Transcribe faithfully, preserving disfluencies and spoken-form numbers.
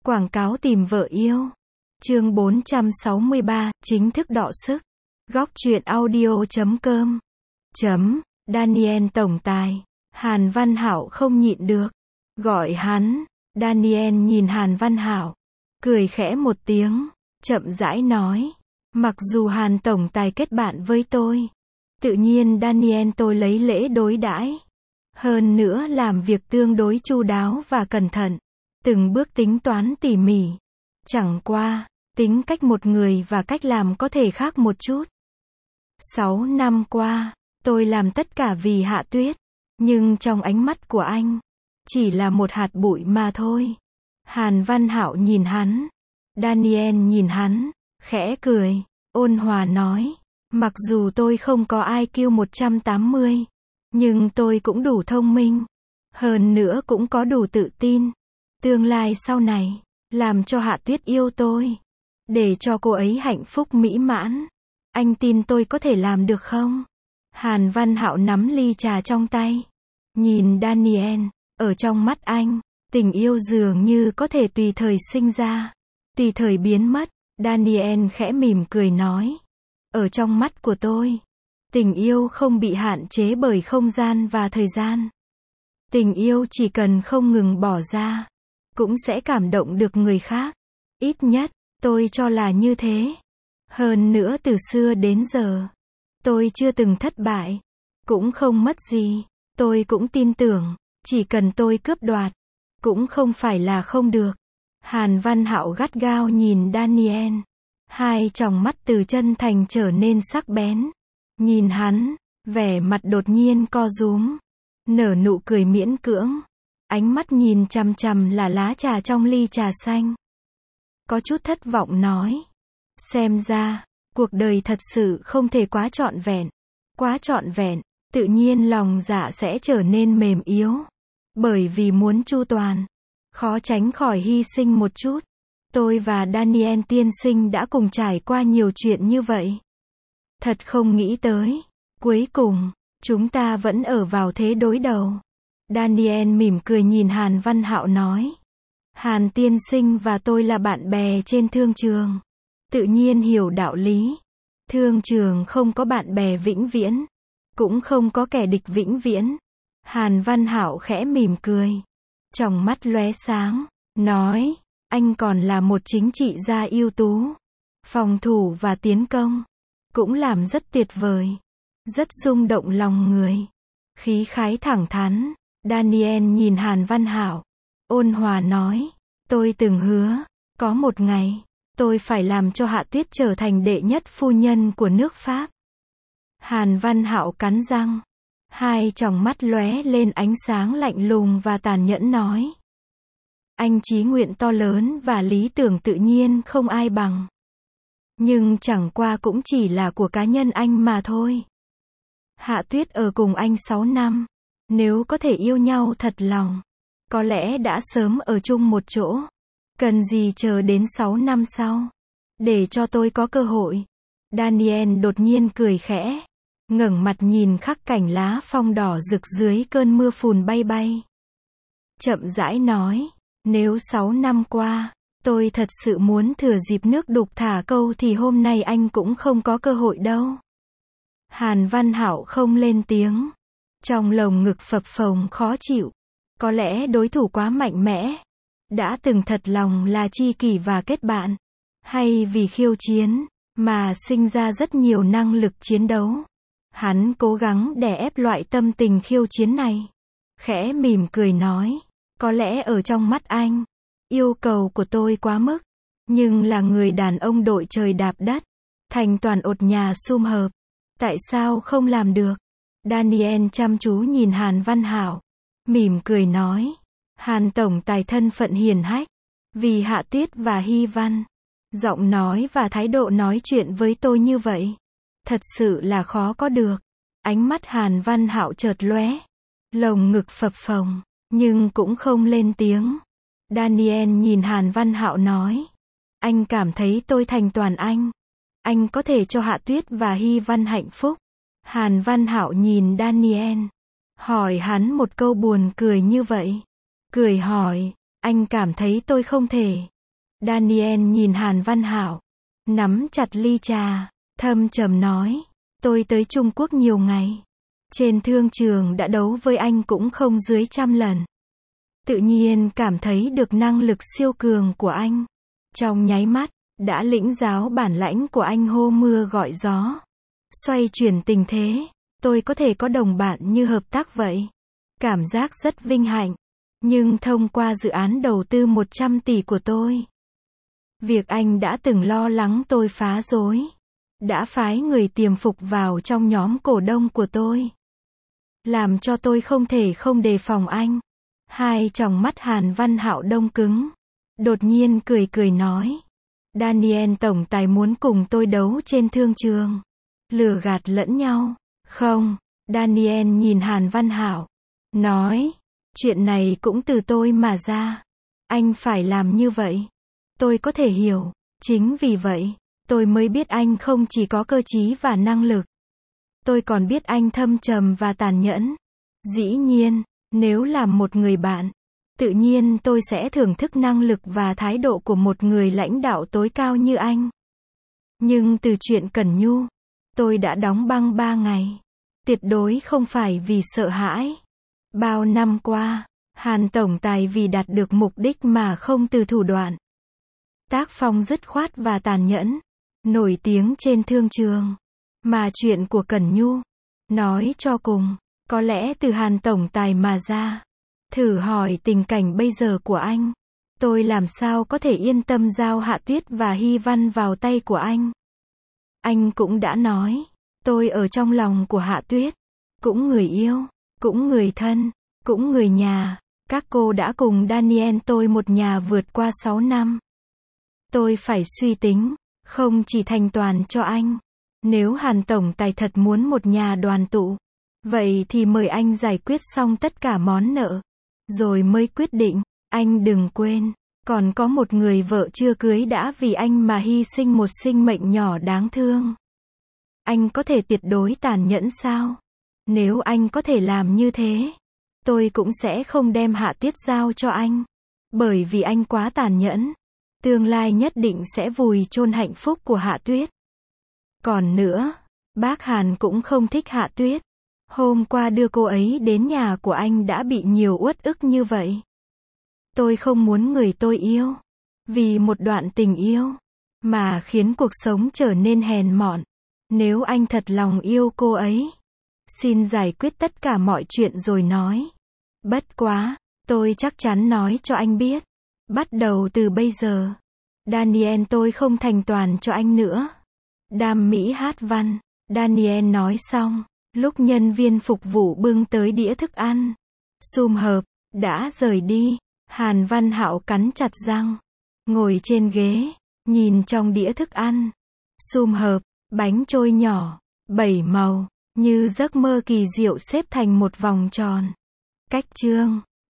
Quảng cáo tìm vợ yêu. Chương bốn trăm sáu mươi ba, chính thức đọ sức. Góc truyện audio chấm com. Chấm, Daniel tổng tài. Hàn Văn Hảo không nhịn được. Gọi hắn. Daniel nhìn Hàn Văn Hảo. Cười khẽ một tiếng. Chậm rãi nói. Mặc dù Hàn tổng tài kết bạn với tôi. Tự nhiên Daniel tôi lấy lễ đối đãi. Hơn nữa làm việc tương đối chu đáo và cẩn thận. Từng bước tính toán tỉ mỉ. Chẳng qua, tính cách một người và cách làm có thể khác một chút. Sáu năm qua, tôi làm tất cả vì Hạ Tuyết. Nhưng trong ánh mắt của anh, chỉ là một hạt bụi mà thôi. Hàn Văn Hảo nhìn hắn. Daniel nhìn hắn, khẽ cười, ôn hòa nói. Mặc dù tôi không có i kiu một trăm tám mươi, nhưng tôi cũng đủ thông minh. Hơn nữa cũng có đủ tự tin. Tương lai sau này, làm cho Hạ Tuyết yêu tôi. Để cho cô ấy hạnh phúc mỹ mãn. Anh tin tôi có thể làm được không? Hàn Văn Hạo nắm ly trà trong tay. Nhìn Daniel, ở trong mắt anh, tình yêu dường như có thể tùy thời sinh ra, tùy thời biến mất. Daniel khẽ mỉm cười nói. Ở trong mắt của tôi, tình yêu không bị hạn chế bởi không gian và thời gian. Tình yêu chỉ cần không ngừng bỏ ra, cũng sẽ cảm động được người khác. Ít nhất, tôi cho là như thế. Hơn nữa từ xưa đến giờ, tôi chưa từng thất bại, cũng không mất gì. Tôi cũng tin tưởng, chỉ cần tôi cướp đoạt, cũng không phải là không được. Hàn Văn Hạo gắt gao nhìn Daniel. Hai tròng mắt từ chân thành trở nên sắc bén. Nhìn hắn, vẻ mặt đột nhiên co rúm. Nở nụ cười miễn cưỡng. Ánh mắt nhìn chằm chằm là lá trà trong ly trà xanh. Có chút thất vọng nói. Xem ra, cuộc đời thật sự không thể quá trọn vẹn. Quá trọn vẹn, tự nhiên lòng dạ sẽ trở nên mềm yếu. Bởi vì muốn chu toàn, khó tránh khỏi hy sinh một chút. Tôi và Daniel tiên sinh đã cùng trải qua nhiều chuyện như vậy. Thật không nghĩ tới. Cuối cùng, chúng ta vẫn ở vào thế đối đầu. Daniel mỉm cười nhìn Hàn Văn Hạo nói. Hàn tiên sinh và tôi là bạn bè trên thương trường. Tự nhiên hiểu đạo lý. Thương trường không có bạn bè vĩnh viễn. Cũng không có kẻ địch vĩnh viễn. Hàn Văn Hạo khẽ mỉm cười. Tròng mắt lóe sáng. Nói. Anh còn là một chính trị gia ưu tú. Phòng thủ và tiến công. Cũng làm rất tuyệt vời. Rất rung động lòng người. Khí khái thẳng thắn. Daniel nhìn Hàn Văn Hảo. Ôn hòa nói. Tôi từng hứa. Có một ngày, tôi phải làm cho Hạ Tuyết trở thành đệ nhất phu nhân của nước Pháp. Hàn Văn Hạo cắn răng. Hai tròng mắt lóe lên ánh sáng lạnh lùng và tàn nhẫn nói. Anh chí nguyện to lớn và lý tưởng tự nhiên không ai bằng. Nhưng chẳng qua cũng chỉ là của cá nhân anh mà thôi. Hạ Tuyết ở cùng anh sáu năm. Nếu có thể yêu nhau thật lòng, có lẽ đã sớm ở chung một chỗ. Cần gì chờ đến sáu năm sau. Để cho tôi có cơ hội. Daniel đột nhiên cười khẽ. Ngẩng mặt nhìn khắc cảnh lá phong đỏ rực dưới cơn mưa phùn bay bay. Chậm rãi nói. Nếu sáu năm qua, tôi thật sự muốn thừa dịp nước đục thả câu thì hôm nay anh cũng không có cơ hội đâu. Hàn Văn Hảo không lên tiếng. Trong lồng ngực phập phồng khó chịu. Có lẽ đối thủ quá mạnh mẽ. Đã từng thật lòng là tri kỷ và kết bạn. Hay vì khiêu chiến, mà sinh ra rất nhiều năng lực chiến đấu. Hắn cố gắng đè ép loại tâm tình khiêu chiến này. Khẽ mỉm cười nói. Có lẽ ở trong mắt anh, yêu cầu của tôi quá mức. Nhưng là người đàn ông đội trời đạp đất. Thành toàn ột nhà sum hợp. Tại sao không làm được? Daniel chăm chú nhìn Hàn Văn Hảo. Mỉm cười nói. Hàn tổng tài thân phận hiền hách. Vì Hạ Tuyết và Hy Văn. Giọng nói và thái độ nói chuyện với tôi như vậy. Thật sự là khó có được. Ánh mắt Hàn Văn Hạo chợt lóe. Lồng ngực phập phồng. Nhưng cũng không lên tiếng. Daniel nhìn Hàn Văn Hạo nói. Anh cảm thấy tôi thành toàn anh. Anh có thể cho Hạ Tuyết và Hy Văn hạnh phúc. Hàn Văn Hạo nhìn Daniel. Hỏi hắn một câu buồn cười như vậy. Cười hỏi. Anh cảm thấy tôi không thể. Daniel nhìn Hàn Văn Hảo, nắm chặt ly trà, thâm trầm nói, tôi tới Trung Quốc nhiều ngày. Trên thương trường đã đấu với anh cũng không dưới trăm lần. Tự nhiên cảm thấy được năng lực siêu cường của anh. Trong nháy mắt, đã lĩnh giáo bản lãnh của anh hô mưa gọi gió. Xoay chuyển tình thế, tôi có thể có đồng bạn như hợp tác vậy. Cảm giác rất vinh hạnh. Nhưng thông qua dự án đầu tư một trăm tỷ của tôi, việc anh đã từng lo lắng tôi phá rối, đã phái người tiềm phục vào trong nhóm cổ đông của tôi, làm cho tôi không thể không đề phòng anh. Hai tròng mắt Hàn Văn Hạo đông cứng, đột nhiên cười cười nói, Daniel tổng tài muốn cùng tôi đấu trên thương trường, lừa gạt lẫn nhau. Không, Daniel nhìn Hàn Văn Hạo, nói, chuyện này cũng từ tôi mà ra. Anh phải làm như vậy. Tôi có thể hiểu, chính vì vậy, tôi mới biết anh không chỉ có cơ trí và năng lực. Tôi còn biết anh thâm trầm và tàn nhẫn. Dĩ nhiên, nếu làm một người bạn, tự nhiên tôi sẽ thưởng thức năng lực và thái độ của một người lãnh đạo tối cao như anh. Nhưng từ chuyện Cẩn Nhu, tôi đã đóng băng ba ngày. Tuyệt đối không phải vì sợ hãi. Bao năm qua, Hàn tổng tài vì đạt được mục đích mà không từ thủ đoạn. Tác phong dứt khoát và tàn nhẫn, nổi tiếng trên thương trường. Mà chuyện của Cẩn Nhu, nói cho cùng, có lẽ từ Hàn tổng tài mà ra. Thử hỏi tình cảnh bây giờ của anh, tôi làm sao có thể yên tâm giao Hạ Tuyết và Hy Văn vào tay của anh. Anh cũng đã nói, tôi ở trong lòng của Hạ Tuyết, cũng người yêu, cũng người thân, cũng người nhà. Các cô đã cùng Daniel tôi một nhà vượt qua sáu năm. Tôi phải suy tính, không chỉ thành toàn cho anh. Nếu Hàn tổng tài thật muốn một nhà đoàn tụ, vậy thì mời anh giải quyết xong tất cả món nợ, rồi mới quyết định. Anh đừng quên, còn có một người vợ chưa cưới đã vì anh mà hy sinh một sinh mệnh nhỏ đáng thương. Anh có thể tuyệt đối tàn nhẫn sao? Nếu anh có thể làm như thế, tôi cũng sẽ không đem Hạ Tuyết giao cho anh. Bởi vì anh quá tàn nhẫn. Tương lai nhất định sẽ vùi chôn hạnh phúc của Hạ Tuyết. Còn nữa, bác Hàn cũng không thích Hạ Tuyết. Hôm qua đưa cô ấy đến nhà của anh đã bị nhiều uất ức như vậy. Tôi không muốn người tôi yêu, vì một đoạn tình yêu, mà khiến cuộc sống trở nên hèn mọn. Nếu anh thật lòng yêu cô ấy, xin giải quyết tất cả mọi chuyện rồi nói. Bất quá, tôi chắc chắn nói cho anh biết. Bắt đầu từ bây giờ, Daniel tôi không thành toàn cho anh nữa. Đam mỹ hát văn, Daniel nói xong, lúc nhân viên phục vụ bưng tới đĩa thức ăn, sum họp, đã rời đi. Hàn Văn Hạo cắn chặt răng, ngồi trên ghế, nhìn trong đĩa thức ăn, sum họp, bánh trôi nhỏ, bảy màu, như giấc mơ kỳ diệu xếp thành một vòng tròn. Cách chương